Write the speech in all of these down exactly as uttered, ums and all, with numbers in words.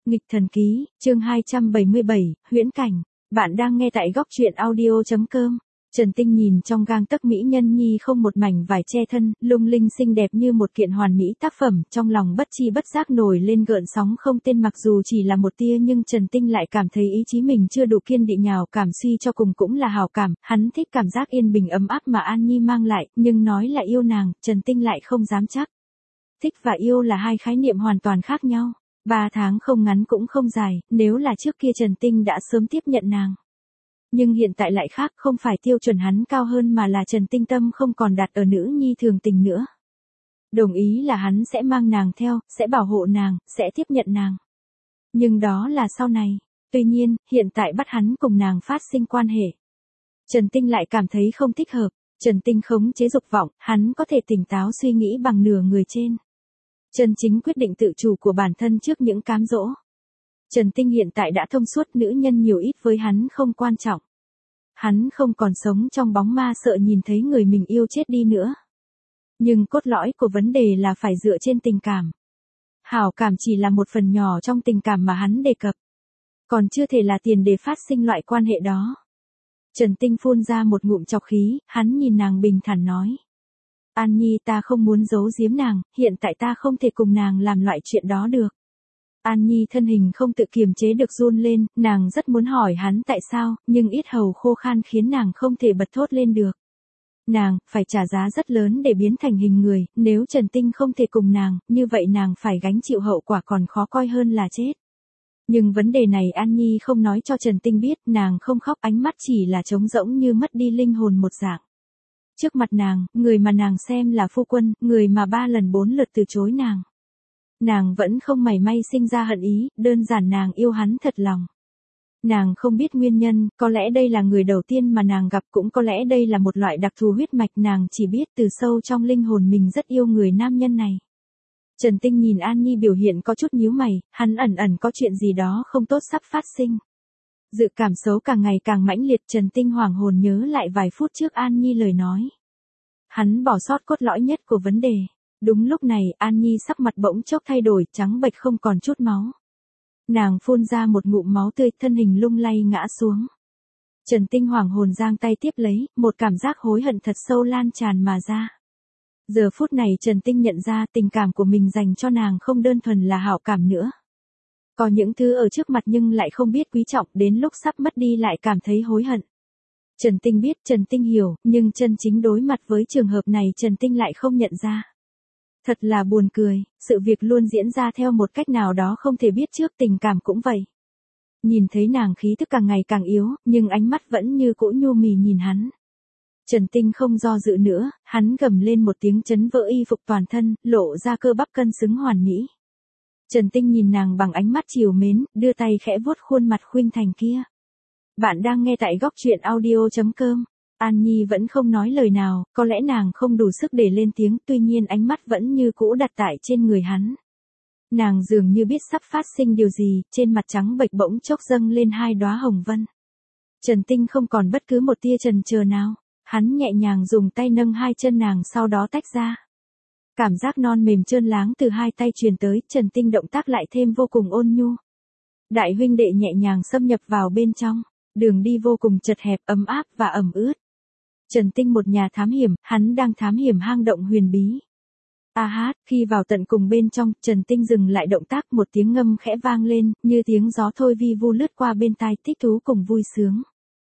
Nghịch thần ký, chương hai trăm bảy mươi bảy, huyễn cảnh. Bạn đang nghe tại góc truyện audio chấm com. Trần Tinh nhìn trong gang tấc mỹ nhân nhi không một mảnh vải che thân, lung linh xinh đẹp như một kiện hoàn mỹ tác phẩm, trong lòng bất chi bất giác nổi lên gợn sóng không tên, mặc dù chỉ là một tia nhưng Trần Tinh lại cảm thấy ý chí mình chưa đủ kiên định, nhào cảm suy cho cùng cũng là hảo cảm, hắn thích cảm giác yên bình ấm áp mà An Nhi mang lại, nhưng nói là yêu nàng, Trần Tinh lại không dám chắc. Thích và yêu là hai khái niệm hoàn toàn khác nhau. Ba tháng không ngắn cũng không dài, nếu là trước kia Trần Tinh đã sớm tiếp nhận nàng. Nhưng hiện tại lại khác, không phải tiêu chuẩn hắn cao hơn mà là Trần Tinh tâm không còn đặt ở nữ nhi thường tình nữa. Đồng ý là hắn sẽ mang nàng theo, sẽ bảo hộ nàng, sẽ tiếp nhận nàng. Nhưng đó là sau này. Tuy nhiên, hiện tại bắt hắn cùng nàng phát sinh quan hệ. Trần Tinh lại cảm thấy không thích hợp. Trần Tinh khống chế dục vọng, hắn có thể tỉnh táo suy nghĩ bằng nửa người trên. Chân chính quyết định tự chủ của bản thân trước những cám dỗ. Trần Tinh hiện tại đã thông suốt, nữ nhân nhiều ít với hắn không quan trọng. Hắn không còn sống trong bóng ma sợ nhìn thấy người mình yêu chết đi nữa. Nhưng cốt lõi của vấn đề là phải dựa trên tình cảm. Hảo cảm chỉ là một phần nhỏ trong tình cảm mà hắn đề cập. Còn chưa thể là tiền để phát sinh loại quan hệ đó. Trần Tinh phun ra một ngụm trọc khí, hắn nhìn nàng bình thản nói. An Nhi, ta không muốn giấu giếm nàng, hiện tại ta không thể cùng nàng làm loại chuyện đó được. An Nhi thân hình không tự kiềm chế được run lên, nàng rất muốn hỏi hắn tại sao, nhưng yết hầu khô khan khiến nàng không thể bật thốt lên được. Nàng, phải trả giá rất lớn để biến thành hình người, nếu Trần Tinh không thể cùng nàng, như vậy nàng phải gánh chịu hậu quả còn khó coi hơn là chết. Nhưng vấn đề này An Nhi không nói cho Trần Tinh biết, nàng không khóc, ánh mắt chỉ là trống rỗng như mất đi linh hồn một dạng. Trước mặt nàng, người mà nàng xem là phu quân, người mà ba lần bốn lượt từ chối nàng. Nàng vẫn không mảy may sinh ra hận ý, đơn giản nàng yêu hắn thật lòng. Nàng không biết nguyên nhân, có lẽ đây là người đầu tiên mà nàng gặp, cũng có lẽ đây là một loại đặc thù huyết mạch, nàng chỉ biết từ sâu trong linh hồn mình rất yêu người nam nhân này. Trần Tinh nhìn An Nhi biểu hiện có chút nhíu mày, hắn ẩn ẩn có chuyện gì đó không tốt sắp phát sinh. Dự cảm xấu càng ngày càng mãnh liệt, Trần Tinh hoảng hồn nhớ lại vài phút trước An Nhi lời nói. Hắn bỏ sót cốt lõi nhất của vấn đề. Đúng lúc này, An Nhi sắc mặt bỗng chốc thay đổi, trắng bệch không còn chút máu. Nàng phun ra một ngụm máu tươi, thân hình lung lay ngã xuống. Trần Tinh hoảng hồn giang tay tiếp lấy, một cảm giác hối hận thật sâu lan tràn mà ra. Giờ phút này Trần Tinh nhận ra tình cảm của mình dành cho nàng không đơn thuần là hảo cảm nữa. Có những thứ ở trước mặt nhưng lại không biết quý trọng, đến lúc sắp mất đi lại cảm thấy hối hận. Trần Tinh biết, Trần Tinh hiểu, nhưng chân chính đối mặt với trường hợp này Trần Tinh lại không nhận ra. Thật là buồn cười, sự việc luôn diễn ra theo một cách nào đó không thể biết trước, tình cảm cũng vậy. Nhìn thấy nàng khí tức càng ngày càng yếu, nhưng ánh mắt vẫn như cũ nhu mì nhìn hắn. Trần Tinh không do dự nữa, hắn gầm lên một tiếng chấn vỡ y phục toàn thân, lộ ra cơ bắp cân xứng hoàn mỹ. Trần Tinh nhìn nàng bằng ánh mắt trìu mến, đưa tay khẽ vuốt khuôn mặt khuynh thành kia. Bạn đang nghe tại góc truyện audio chấm com. An Nhi vẫn không nói lời nào, có lẽ nàng không đủ sức để lên tiếng, tuy nhiên ánh mắt vẫn như cũ đặt tại trên người hắn. Nàng dường như biết sắp phát sinh điều gì, trên mặt trắng bệch bỗng chốc dâng lên hai đóa hồng vân. Trần Tinh không còn bất cứ một tia chần chờ nào, hắn nhẹ nhàng dùng tay nâng hai chân nàng sau đó tách ra. Cảm giác non mềm trơn láng từ hai tay truyền tới, Trần Tinh động tác lại thêm vô cùng ôn nhu. Đại huynh đệ nhẹ nhàng xâm nhập vào bên trong, đường đi vô cùng chật hẹp, ấm áp và ẩm ướt. Trần Tinh một nhà thám hiểm, hắn đang thám hiểm hang động huyền bí. A hát, khi vào tận cùng bên trong, Trần Tinh dừng lại động tác, một tiếng ngâm khẽ vang lên, như tiếng gió thôi vi vu lướt qua bên tai, thích thú cùng vui sướng.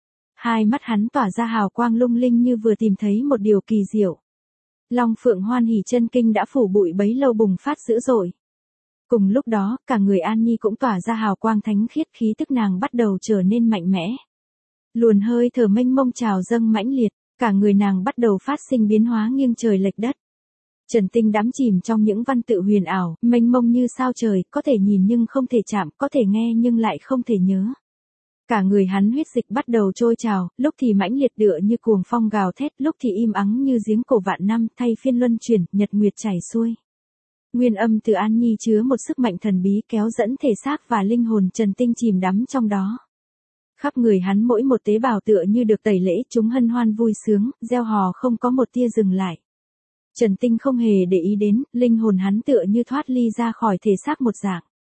Hai mắt hắn tỏa ra hào quang lung linh như vừa tìm thấy một điều kỳ diệu. Long phượng hoan hỉ chân kinh đã phủ bụi bấy lâu bùng phát dữ dội. Cùng lúc đó, cả người An Nhi cũng tỏa ra hào quang thánh khiết, khí tức nàng bắt đầu trở nên mạnh mẽ. Luồn hơi thở mênh mông trào dâng mãnh liệt, cả người nàng bắt đầu phát sinh biến hóa nghiêng trời lệch đất. Trần Tinh đắm chìm trong những văn tự huyền ảo, mênh mông như sao trời, có thể nhìn nhưng không thể chạm, có thể nghe nhưng lại không thể nhớ. Cả người hắn huyết dịch bắt đầu trôi trào, lúc thì mãnh liệt tựa như cuồng phong gào thét, lúc thì im ắng như giếng cổ vạn năm, thay phiên luân chuyển, nhật nguyệt chảy xuôi. Nguyên âm từ An Nhi chứa một sức mạnh thần bí kéo dẫn thể xác và linh hồn Trần Tinh chìm đắm trong đó. Khắp người hắn mỗi một tế bào tựa như được tẩy lễ, chúng hân hoan vui sướng, reo hò không có một tia dừng lại. Trần Tinh không hề để ý đến, linh hồn hắn tựa như thoát ly ra khỏi thể xác một dạng.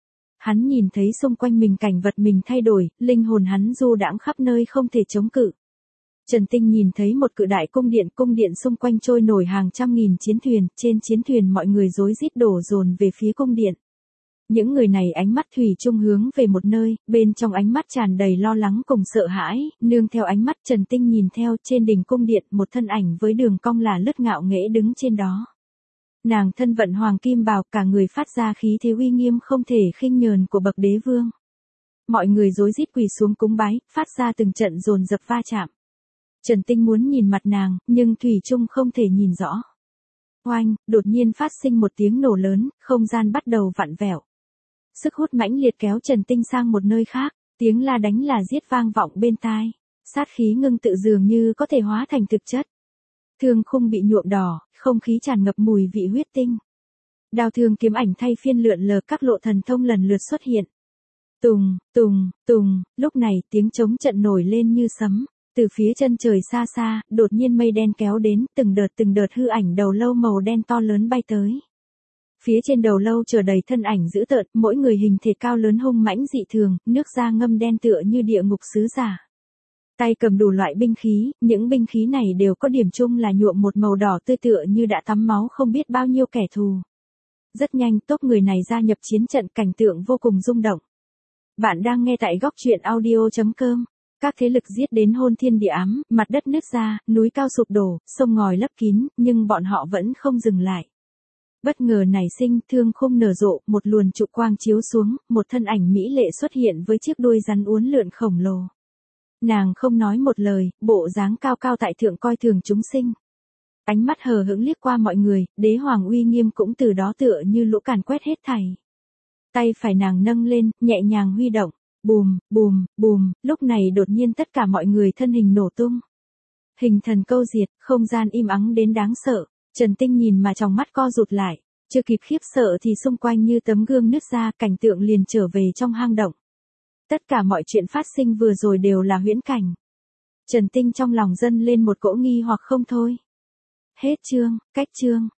Hắn nhìn thấy xung quanh mình cảnh vật mình thay đổi, linh hồn hắn du đãng khắp nơi không thể chống cự. Trần Tinh nhìn thấy một cự đại cung điện, cung điện xung quanh trôi nổi hàng trăm nghìn chiến thuyền, trên chiến thuyền mọi người rối rít đổ dồn về phía cung điện. Những người này ánh mắt thủy chung hướng về một nơi, bên trong ánh mắt tràn đầy lo lắng cùng sợ hãi, nương theo ánh mắt Trần Tinh nhìn theo trên đỉnh cung điện một thân ảnh với đường cong là lướt ngạo nghễ đứng trên đó. Nàng thân vận hoàng kim bào, cả người phát ra khí thế uy nghiêm không thể khinh nhờn của bậc đế vương. Mọi người rối rít quỳ xuống cúng bái, phát ra từng trận dồn dập va chạm. Trần Tinh muốn nhìn mặt nàng, nhưng thủy chung không thể nhìn rõ. Oanh, đột nhiên phát sinh một tiếng nổ lớn, không gian bắt đầu vặn vẹo. Sức hút mãnh liệt kéo Trần Tinh sang một nơi khác, tiếng la đánh là giết vang vọng bên tai. Sát khí ngưng tự dường như có thể hóa thành thực chất. Thương khung bị nhuộm đỏ, không khí tràn ngập mùi vị huyết tinh. Đao thương kiếm ảnh thay phiên lượn lờ, các lộ thần thông lần lượt xuất hiện. Tùng, tùng, tùng, lúc này tiếng trống trận nổi lên như sấm. Từ phía chân trời xa xa, đột nhiên mây đen kéo đến, từng đợt từng đợt hư ảnh đầu lâu màu đen to lớn bay tới. Phía trên đầu lâu chờ đầy thân ảnh dữ tợn, mỗi người hình thể cao lớn hung mãnh dị thường, nước da ngâm đen tựa như địa ngục sứ giả. Tay cầm đủ loại binh khí, những binh khí này đều có điểm chung là nhuộm một màu đỏ tươi tựa như đã tắm máu không biết bao nhiêu kẻ thù. Rất nhanh, tốp người này gia nhập chiến trận, cảnh tượng vô cùng rung động. Bạn đang nghe tại góc truyện audio chấm com. Các thế lực giết đến hôn thiên địa ám, mặt đất nứt ra, núi cao sụp đổ, sông ngòi lấp kín, nhưng bọn họ vẫn không dừng lại. Bất ngờ nảy sinh, thương khung nở rộ, một luồn trụ quang chiếu xuống, một thân ảnh mỹ lệ xuất hiện với chiếc đuôi rắn uốn lượn khổng lồ. Nàng không nói một lời, bộ dáng cao cao tại thượng coi thường chúng sinh. Ánh mắt hờ hững liếc qua mọi người, đế hoàng uy nghiêm cũng từ đó tựa như lũ càn quét hết thảy. Tay phải nàng nâng lên, nhẹ nhàng huy động. Bùm, bùm, bùm, lúc này đột nhiên tất cả mọi người thân hình nổ tung. Hình thần câu diệt, không gian im ắng đến đáng sợ. Trần Tinh nhìn mà trong mắt co rụt lại. Chưa kịp khiếp sợ thì xung quanh như tấm gương nứt ra, cảnh tượng liền trở về trong hang động. Tất cả mọi chuyện phát sinh vừa rồi đều là huyễn cảnh. Trần Tinh trong lòng dâng lên một cỗ nghi hoặc không thôi. Hết chương, cách chương.